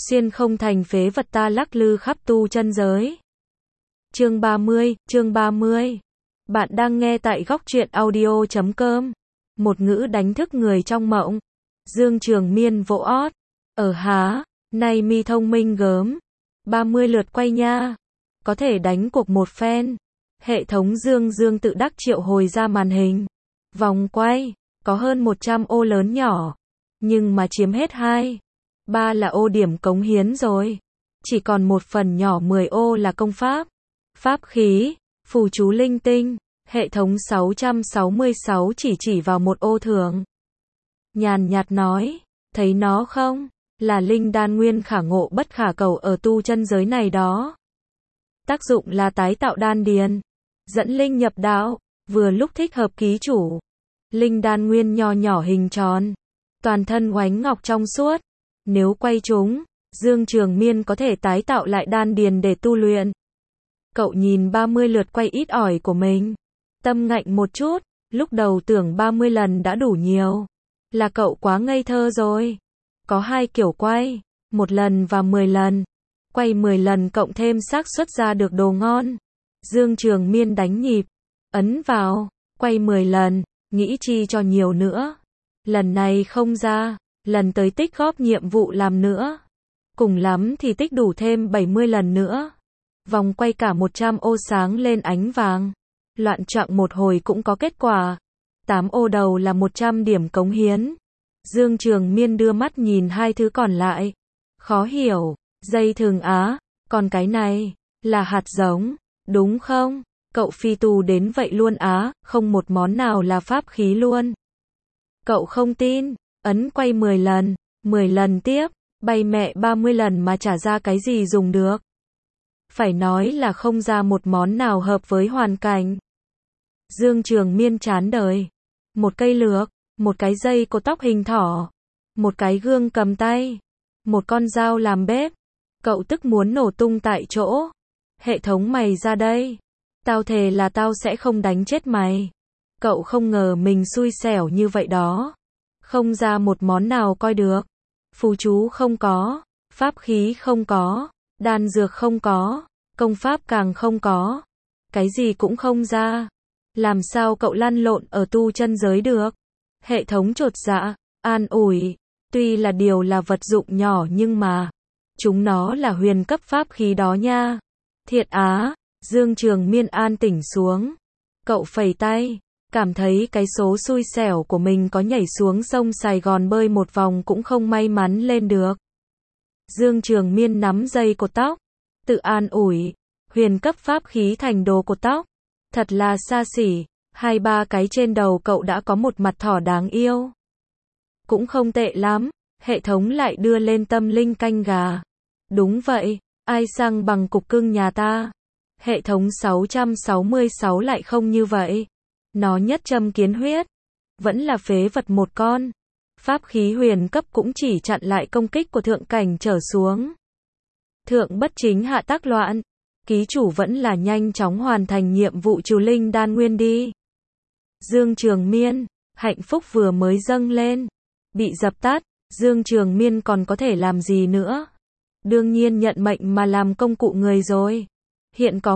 Xuyên không thành phế vật ta lắc lư khắp tu chân giới. Chương 30. Bạn đang nghe tại góc truyện audio.com. Một ngữ đánh thức người trong mộng. Dương Trường Miên vỗ ót. Há, này mi thông minh gớm. 30 lượt quay nha. Có thể đánh cuộc một phen. Hệ thống Dương tự đắc triệu hồi ra màn hình. Vòng quay, có hơn 100 ô lớn nhỏ. Nhưng mà chiếm hết 3 là ô điểm cống hiến rồi. Chỉ còn một phần nhỏ 10 ô là công pháp, pháp khí, phù chú linh tinh. Hệ thống 666 chỉ vào một ô thưởng. Nhàn nhạt nói, thấy nó không? Là linh đan nguyên khả ngộ bất khả cầu ở tu chân giới này đó. Tác dụng là tái tạo đan điền, dẫn linh nhập đạo, vừa lúc thích hợp ký chủ. Linh đan nguyên nho nhỏ hình tròn, toàn thân oánh ngọc trong suốt. Nếu quay chúng, Dương Trường Miên có thể tái tạo lại đan điền để tu luyện. Cậu nhìn 30 lượt quay ít ỏi của mình, tâm ngạnh một chút, lúc đầu tưởng 30 lần đã đủ nhiều. Là cậu quá ngây thơ rồi. Có 2 kiểu quay, 1 lần và 10 lần. Quay 10 lần cộng thêm xác suất ra được đồ ngon. Dương Trường Miên đánh nhịp, ấn vào, quay 10 lần, nghĩ chi cho nhiều nữa. Lần này không ra, lần tới tích góp nhiệm vụ làm nữa. Cùng lắm thì tích đủ thêm 70 lần nữa. Vòng quay cả 100 ô sáng lên ánh vàng. Loạn choạng một hồi cũng có kết quả. 8 ô đầu là 100 điểm cống hiến. Dương Trường Miên đưa mắt nhìn 2 thứ còn lại. Khó hiểu, dây thừng á, còn cái này, là hạt giống, đúng không? Cậu phi tù đến vậy luôn á, không một món nào là pháp khí luôn. Cậu không tin, ấn quay 10 lần, 10 lần tiếp, bay mẹ 30 lần mà trả ra cái gì dùng được. Phải nói là không ra một món nào hợp với hoàn cảnh. Dương Trường Miên chán đời. Một cây lược, một cái dây cột tóc hình thỏ, một cái gương cầm tay, một con dao làm bếp. Cậu tức muốn nổ tung tại chỗ. Hệ thống mày ra đây. Tao thề là tao sẽ không đánh chết mày. Cậu không ngờ mình xui xẻo như vậy đó. Không ra một món nào coi được. Phù chú không có, pháp khí không có, đan dược không có, công pháp càng không có. Cái gì cũng không ra. Làm sao cậu lăn lộn ở tu chân giới được? Hệ thống chột dạ, an ủi. Tuy là điều là vật dụng nhỏ nhưng mà chúng nó là huyền cấp pháp khí đó nha. Thiệt á. Dương Trường Miên an tỉnh xuống. Cậu phẩy tay, cảm thấy cái số xui xẻo của mình có nhảy xuống sông Sài Gòn bơi một vòng cũng không may mắn lên được. Dương Trường Miên nắm dây cột tóc, tự an ủi, huyền cấp pháp khí thành đồ cột tóc, thật là xa xỉ. 2-3 cái trên đầu cậu đã có một mặt thỏ đáng yêu. Cũng không tệ lắm. Hệ thống lại đưa lên tâm linh canh gà. Đúng vậy, ai sang bằng cục cưng nhà ta. Hệ thống 666 lại không như vậy. Nó nhất châm kiến huyết. Vẫn là phế vật một con. Pháp khí huyền cấp cũng chỉ chặn lại công kích của thượng cảnh trở xuống. Thượng bất chính hạ tác loạn. Ký chủ vẫn là nhanh chóng hoàn thành nhiệm vụ trừ linh đan nguyên đi. Dương Trường Miên, hạnh phúc vừa mới dâng lên, bị dập tắt. Dương Trường Miên còn có thể làm gì nữa? Đương nhiên nhận mệnh mà làm công cụ người rồi. Hiện có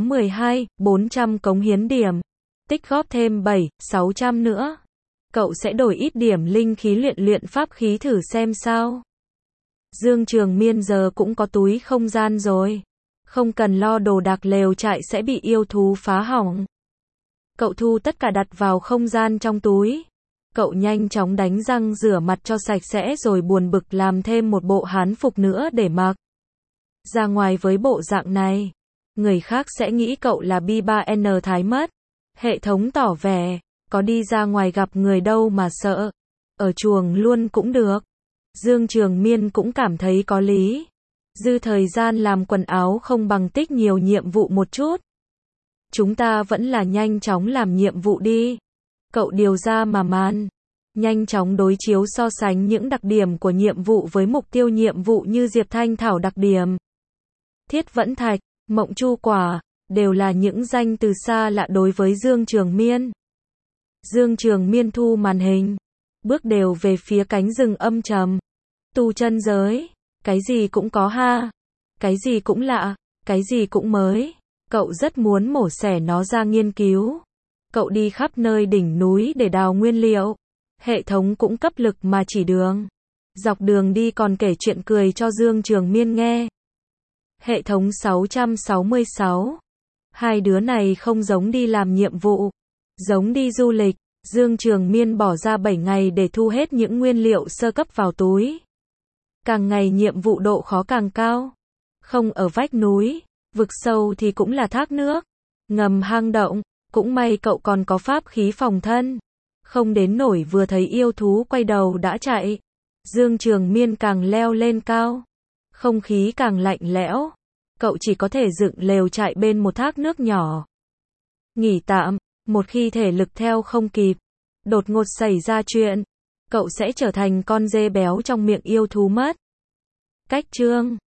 400 cống hiến điểm. Tích góp thêm 600 nữa. Cậu sẽ đổi ít điểm linh khí luyện pháp khí thử xem sao. Dương Trường Miên giờ cũng có túi không gian rồi. Không cần lo đồ đạc lều trại sẽ bị yêu thú phá hỏng. Cậu thu tất cả đặt vào không gian trong túi. Cậu nhanh chóng đánh răng rửa mặt cho sạch sẽ rồi buồn bực làm thêm một bộ hán phục nữa để mặc. Ra ngoài với bộ dạng này, người khác sẽ nghĩ cậu là B3N thái mất. Hệ thống tỏ vẻ, có đi ra ngoài gặp người đâu mà sợ. Ở chuồng luôn cũng được. Dương Trường Miên cũng cảm thấy có lý. Dư thời gian làm quần áo không bằng tích nhiều nhiệm vụ một chút. Chúng ta vẫn là nhanh chóng làm nhiệm vụ đi. Cậu điều ra mà màn. Nhanh chóng đối chiếu so sánh những đặc điểm của nhiệm vụ với mục tiêu nhiệm vụ như Diệp Thanh Thảo đặc điểm. Thiết Vẫn Thạch, Mộng Chu Quả, đều là những danh từ xa lạ đối với Dương Trường Miên. Dương Trường Miên thu màn hình, bước đều về phía cánh rừng âm trầm. Tu chân giới, Cái gì cũng có ha. Cái gì cũng lạ. Cái gì cũng mới. Cậu rất muốn mổ xẻ nó ra nghiên cứu. Cậu đi khắp nơi đỉnh núi để đào nguyên liệu. Hệ thống cũng cấp lực mà chỉ đường. Dọc đường đi còn kể chuyện cười cho Dương Trường Miên nghe. Hệ thống 666. Hai đứa này không giống đi làm nhiệm vụ, giống đi du lịch. Dương Trường Miên bỏ ra 7 ngày để thu hết những nguyên liệu sơ cấp vào túi. Càng ngày nhiệm vụ độ khó càng cao. Không ở vách núi, vực sâu thì cũng là thác nước, ngầm hang động. Cũng may cậu còn có pháp khí phòng thân. Không đến nổi vừa thấy yêu thú quay đầu đã chạy. Dương Trường Miên càng leo lên cao. Không khí càng lạnh lẽo. Cậu chỉ có thể dựng lều trại bên một thác nước nhỏ. Nghỉ tạm, một khi thể lực theo không kịp, đột ngột xảy ra chuyện, cậu sẽ trở thành con dê béo trong miệng yêu thú mất. Cách chương